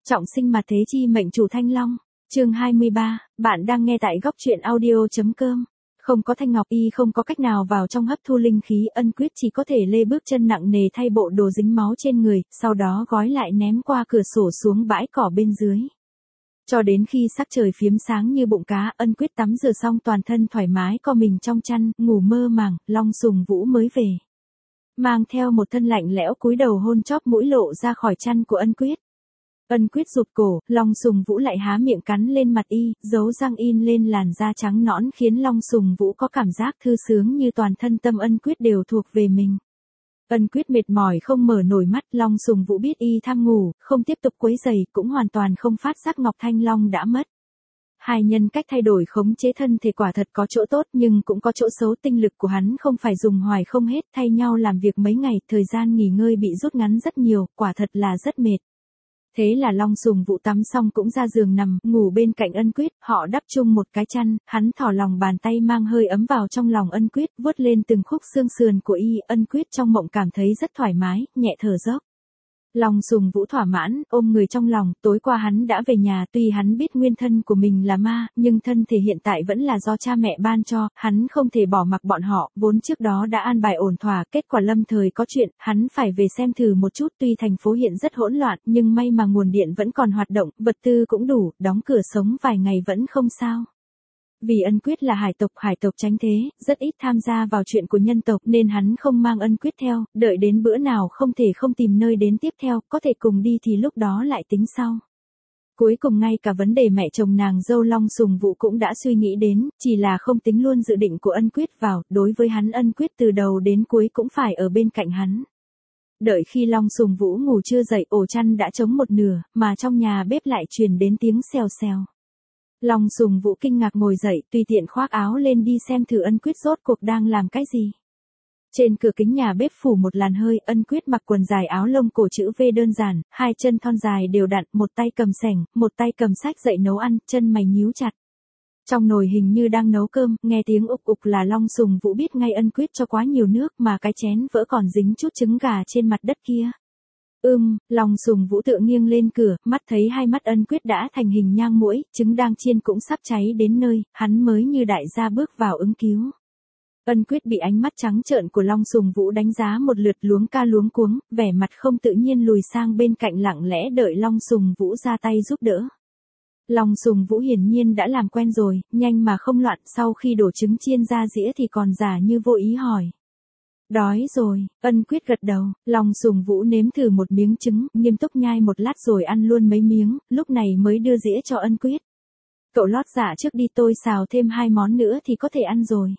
Trọng sinh mà thế chi mệnh chủ Thanh Long. Chương 23, bạn đang nghe tại góc truyện audio.com. Không có Thanh Ngọc Y không có cách nào vào trong hấp thu linh khí, Ân Quyết chỉ có thể lê bước chân nặng nề thay bộ đồ dính máu trên người, sau đó gói lại ném qua cửa sổ xuống bãi cỏ bên dưới. Cho đến khi sắc trời phiếm sáng như bụng cá, Ân Quyết tắm rửa xong toàn thân thoải mái co mình trong chăn, ngủ mơ màng, Long Sùng Vũ mới về. Mang theo một thân lạnh lẽo cúi đầu hôn chóp mũi lộ ra khỏi chăn của Ân Quyết. Ân Quyết rụt cổ, Long Sùng Vũ lại há miệng cắn lên mặt y, dấu răng in lên làn da trắng nõn khiến Long Sùng Vũ có cảm giác thư sướng như toàn thân tâm Ân Quyết đều thuộc về mình. Ân Quyết mệt mỏi không mở nổi mắt, Long Sùng Vũ biết y tham ngủ, không tiếp tục quấy rầy, cũng hoàn toàn không phát giác Ngọc Thanh Long đã mất. Hai nhân cách thay đổi khống chế thân thể quả thật có chỗ tốt nhưng cũng có chỗ xấu, tinh lực của hắn không phải dùng hoài không hết, thay nhau làm việc mấy ngày, thời gian nghỉ ngơi bị rút ngắn rất nhiều, quả thật là rất mệt. Thế là Long Sùng Vũ tắm xong cũng ra giường nằm, ngủ bên cạnh Ân Quyết, họ đắp chung một cái chăn, hắn thò lòng bàn tay mang hơi ấm vào trong lòng Ân Quyết, vuốt lên từng khúc xương sườn của y, Ân Quyết trong mộng cảm thấy rất thoải mái, nhẹ thở dốc. Long Sùng Vũ thỏa mãn, ôm người trong lòng, tối qua hắn đã về nhà, tuy hắn biết nguyên thân của mình là ma, nhưng thân thể hiện tại vẫn là do cha mẹ ban cho, hắn không thể bỏ mặc bọn họ, vốn trước đó đã an bài ổn thỏa, kết quả lâm thời có chuyện, hắn phải về xem thử một chút, tuy thành phố hiện rất hỗn loạn, nhưng may mà nguồn điện vẫn còn hoạt động, vật tư cũng đủ, đóng cửa sống vài ngày vẫn không sao. Vì Ân Quyết là hải tộc tránh thế, rất ít tham gia vào chuyện của nhân tộc nên hắn không mang Ân Quyết theo, đợi đến bữa nào không thể không tìm nơi đến tiếp theo, có thể cùng đi thì lúc đó lại tính sau. Cuối cùng ngay cả vấn đề mẹ chồng nàng dâu Long Sùng Vũ cũng đã suy nghĩ đến, chỉ là không tính luôn dự định của Ân Quyết vào, đối với hắn Ân Quyết từ đầu đến cuối cũng phải ở bên cạnh hắn. Đợi khi Long Sùng Vũ ngủ chưa dậy, ổ chăn đã trống một nửa, mà trong nhà bếp lại truyền đến tiếng xèo xèo. Long Sùng Vũ kinh ngạc ngồi dậy, tùy tiện khoác áo lên đi xem thử Ân Quyết rốt cuộc đang làm cái gì. Trên cửa kính nhà bếp phủ một làn hơi, Ân Quyết mặc quần dài áo lông cổ chữ V đơn giản, hai chân thon dài đều đặn, một tay cầm xẻng, một tay cầm sách dậy nấu ăn, chân mày nhíu chặt. Trong nồi hình như đang nấu cơm, nghe tiếng ục ục là Long Sùng Vũ biết ngay Ân Quyết cho quá nhiều nước mà cái chén vỡ còn dính chút trứng gà trên mặt đất kia. Long Sùng Vũ tự nghiêng lên cửa, mắt thấy hai mắt Ân Quyết đã thành hình nhang muỗi, trứng đang chiên cũng sắp cháy đến nơi, hắn mới như đại gia bước vào ứng cứu. Ân Quyết bị ánh mắt trắng trợn của Long Sùng Vũ đánh giá một lượt luống ca luống cuống, vẻ mặt không tự nhiên lùi sang bên cạnh lặng lẽ đợi Long Sùng Vũ ra tay giúp đỡ. Long Sùng Vũ hiển nhiên đã làm quen rồi, nhanh mà không loạn, sau khi đổ trứng chiên ra dĩa thì còn giả như vô ý hỏi. Đói rồi, Ân Quyết gật đầu, Long Sùng Vũ nếm thử một miếng trứng, nghiêm túc nhai một lát rồi ăn luôn mấy miếng, lúc này mới đưa dĩa cho Ân Quyết. Cậu lót dạ trước đi, tôi xào thêm 2 món nữa thì có thể ăn rồi.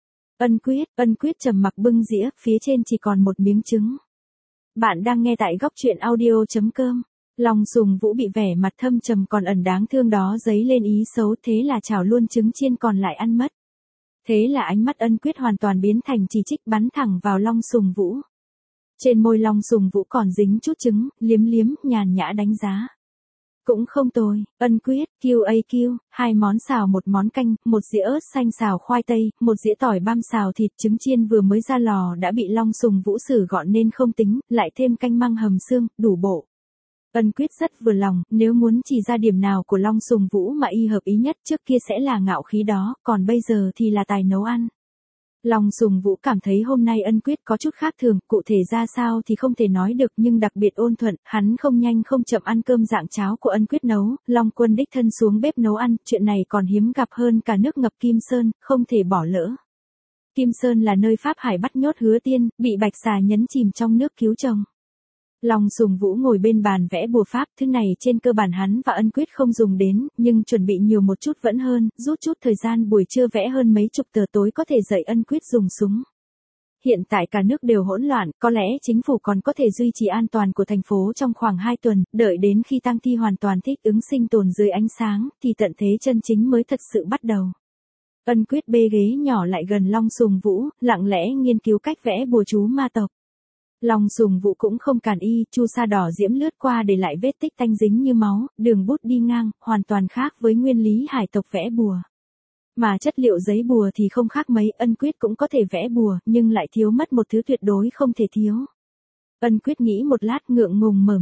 Ân Quyết trầm mặc bưng dĩa, phía trên chỉ còn một miếng trứng. Bạn đang nghe tại góc truyện audio.com. Long Sùng Vũ bị vẻ mặt thâm trầm còn ẩn đáng thương đó dấy lên ý xấu, thế là chảo luôn trứng chiên còn lại ăn mất. Thế là ánh mắt Ân Quyết hoàn toàn biến thành chỉ trích, bắn thẳng vào Long Sùng Vũ. Trên môi Long Sùng Vũ còn dính chút trứng, liếm liếm, nhàn nhã đánh giá. Cũng không tồi, Ân Quyết, QAQ, 2 món xào, 1 món canh, 1 dĩa ớt xanh xào khoai tây, 1 dĩa tỏi băm xào thịt, trứng chiên vừa mới ra lò đã bị Long Sùng Vũ xử gọn nên không tính, lại thêm canh măng hầm xương, đủ bộ. Ân Quyết rất vừa lòng, nếu muốn chỉ ra điểm nào của Long Sùng Vũ mà y hợp ý nhất trước kia sẽ là ngạo khí đó, còn bây giờ thì là tài nấu ăn. Long Sùng Vũ cảm thấy hôm nay Ân Quyết có chút khác thường, cụ thể ra sao thì không thể nói được nhưng đặc biệt ôn thuận, hắn không nhanh không chậm ăn cơm dạng cháo của Ân Quyết nấu, Long Quân đích thân xuống bếp nấu ăn, chuyện này còn hiếm gặp hơn cả nước ngập Kim Sơn, không thể bỏ lỡ. Kim Sơn là nơi Pháp Hải bắt nhốt Hứa Tiên, bị Bạch Xà nhấn chìm trong nước cứu chồng. Long Sùng Vũ ngồi bên bàn vẽ bùa pháp, thứ này trên cơ bản hắn và Ân Quyết không dùng đến, nhưng chuẩn bị nhiều một chút vẫn hơn, rút chút thời gian buổi trưa vẽ hơn mấy chục tờ tối có thể dạy Ân Quyết dùng súng. Hiện tại cả nước đều hỗn loạn, có lẽ chính phủ còn có thể duy trì an toàn của thành phố trong khoảng 2 tuần, đợi đến khi tang thi hoàn toàn thích ứng sinh tồn dưới ánh sáng, thì tận thế chân chính mới thật sự bắt đầu. Ân Quyết bê ghế nhỏ lại gần Long Sùng Vũ, lặng lẽ nghiên cứu cách vẽ bùa chú ma tộc. Long Sùng Vũ cũng không cản y, chu sa đỏ diễm lướt qua để lại vết tích tanh dính như máu, đường bút đi ngang, hoàn toàn khác với nguyên lý hải tộc vẽ bùa. Mà chất liệu giấy bùa thì không khác mấy, Ân Quyết cũng có thể vẽ bùa, nhưng lại thiếu mất một thứ tuyệt đối không thể thiếu. Ân Quyết nghĩ một lát ngượng ngùng mở miệng,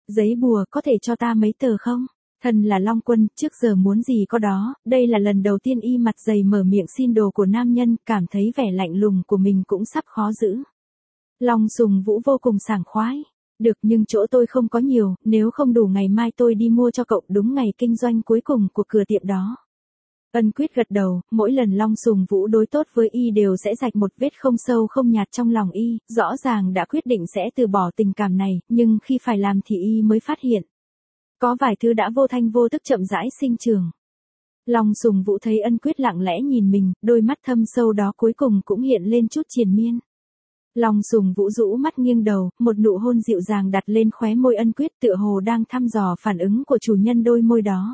Giấy bùa có thể cho ta mấy tờ không? Thần là Long Quân, trước giờ muốn gì có đó, đây là lần đầu tiên y mặt dày mở miệng xin đồ của nam nhân, cảm thấy vẻ lạnh lùng của mình cũng sắp khó giữ. Long Sùng Vũ vô cùng sảng khoái. Được, nhưng chỗ tôi không có nhiều, nếu không đủ ngày mai tôi đi mua cho cậu, đúng ngày kinh doanh cuối cùng của cửa tiệm đó. Ân Quyết gật đầu, mỗi lần Long Sùng Vũ đối tốt với y đều sẽ rạch một vết không sâu không nhạt trong lòng y, rõ ràng đã quyết định sẽ từ bỏ tình cảm này, nhưng khi phải làm thì y mới phát hiện. Có vài thứ đã vô thanh vô tức chậm rãi sinh trưởng. Long Sùng Vũ thấy Ân Quyết lặng lẽ nhìn mình, đôi mắt thâm sâu đó cuối cùng cũng hiện lên chút triền miên. Long Sùng Vũ rũ mắt nghiêng đầu, một nụ hôn dịu dàng đặt lên khóe môi Ân Quyết, tựa hồ đang thăm dò phản ứng của chủ nhân đôi môi đó.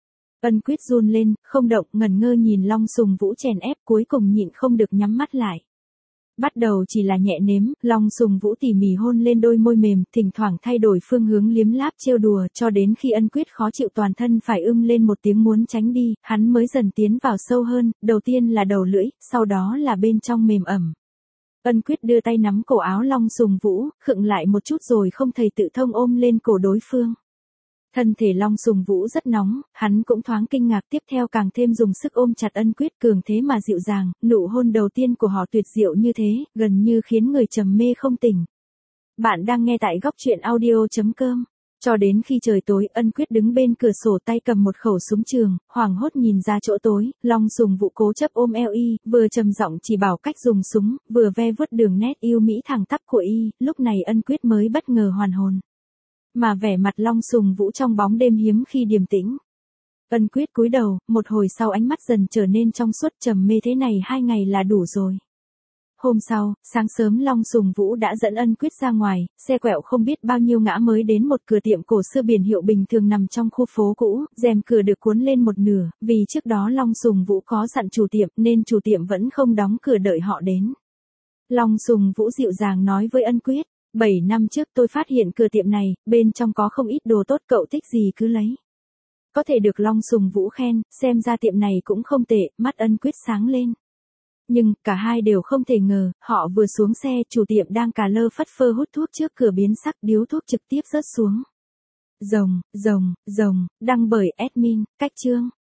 Ân Quyết run lên, không động, ngẩn ngơ nhìn Long Sùng Vũ chèn ép, cuối cùng nhịn không được nhắm mắt lại. Bắt đầu chỉ là nhẹ nếm, Long Sùng Vũ tỉ mỉ hôn lên đôi môi mềm, thỉnh thoảng thay đổi phương hướng liếm láp trêu đùa, cho đến khi Ân Quyết khó chịu toàn thân phải lên một tiếng muốn tránh đi, hắn mới dần tiến vào sâu hơn, đầu tiên là đầu lưỡi, sau đó là bên trong mềm ẩm. Ân Quyết đưa tay nắm cổ áo Long Sùng Vũ, khựng lại một chút rồi không thầy tự thông ôm lên cổ đối phương. Thân thể Long Sùng Vũ rất nóng, hắn cũng thoáng kinh ngạc, tiếp theo càng thêm dùng sức ôm chặt Ân Quyết, cường thế mà dịu dàng, nụ hôn đầu tiên của họ tuyệt diệu như thế, gần như khiến người trầm mê không tỉnh. Bạn đang nghe tại góc truyện audio.com. Cho đến khi trời tối, Ân Quyết đứng bên cửa sổ tay cầm một khẩu súng trường, hoảng hốt nhìn ra chỗ tối, Long Sùng Vũ cố chấp ôm eo y, vừa trầm giọng chỉ bảo cách dùng súng, vừa ve vuốt đường nét yêu mỹ thẳng tắp của y, lúc này Ân Quyết mới bất ngờ hoàn hồn. Mà vẻ mặt Long Sùng Vũ trong bóng đêm hiếm khi điềm tĩnh. Ân Quyết cúi đầu, một hồi sau ánh mắt dần trở nên trong suốt, trầm mê thế này 2 ngày là đủ rồi. Hôm sau, sáng sớm Long Sùng Vũ đã dẫn Ân Quyết ra ngoài, xe quẹo không biết bao nhiêu ngã mới đến một cửa tiệm cổ xưa biển hiệu bình thường nằm trong khu phố cũ, rèm cửa được cuốn lên một nửa, vì trước đó Long Sùng Vũ có dặn chủ tiệm nên chủ tiệm vẫn không đóng cửa đợi họ đến. Long Sùng Vũ dịu dàng nói với Ân Quyết, 7 năm trước tôi phát hiện cửa tiệm này, bên trong có không ít đồ tốt, cậu thích gì cứ lấy. Có thể được Long Sùng Vũ khen, xem ra tiệm này cũng không tệ, mắt Ân Quyết sáng lên. Nhưng, cả hai đều không thể ngờ, họ vừa xuống xe, chủ tiệm đang cà lơ phất phơ hút thuốc trước cửa biến sắc, điếu thuốc trực tiếp rớt xuống. Rồng, đăng bởi admin, cách chương.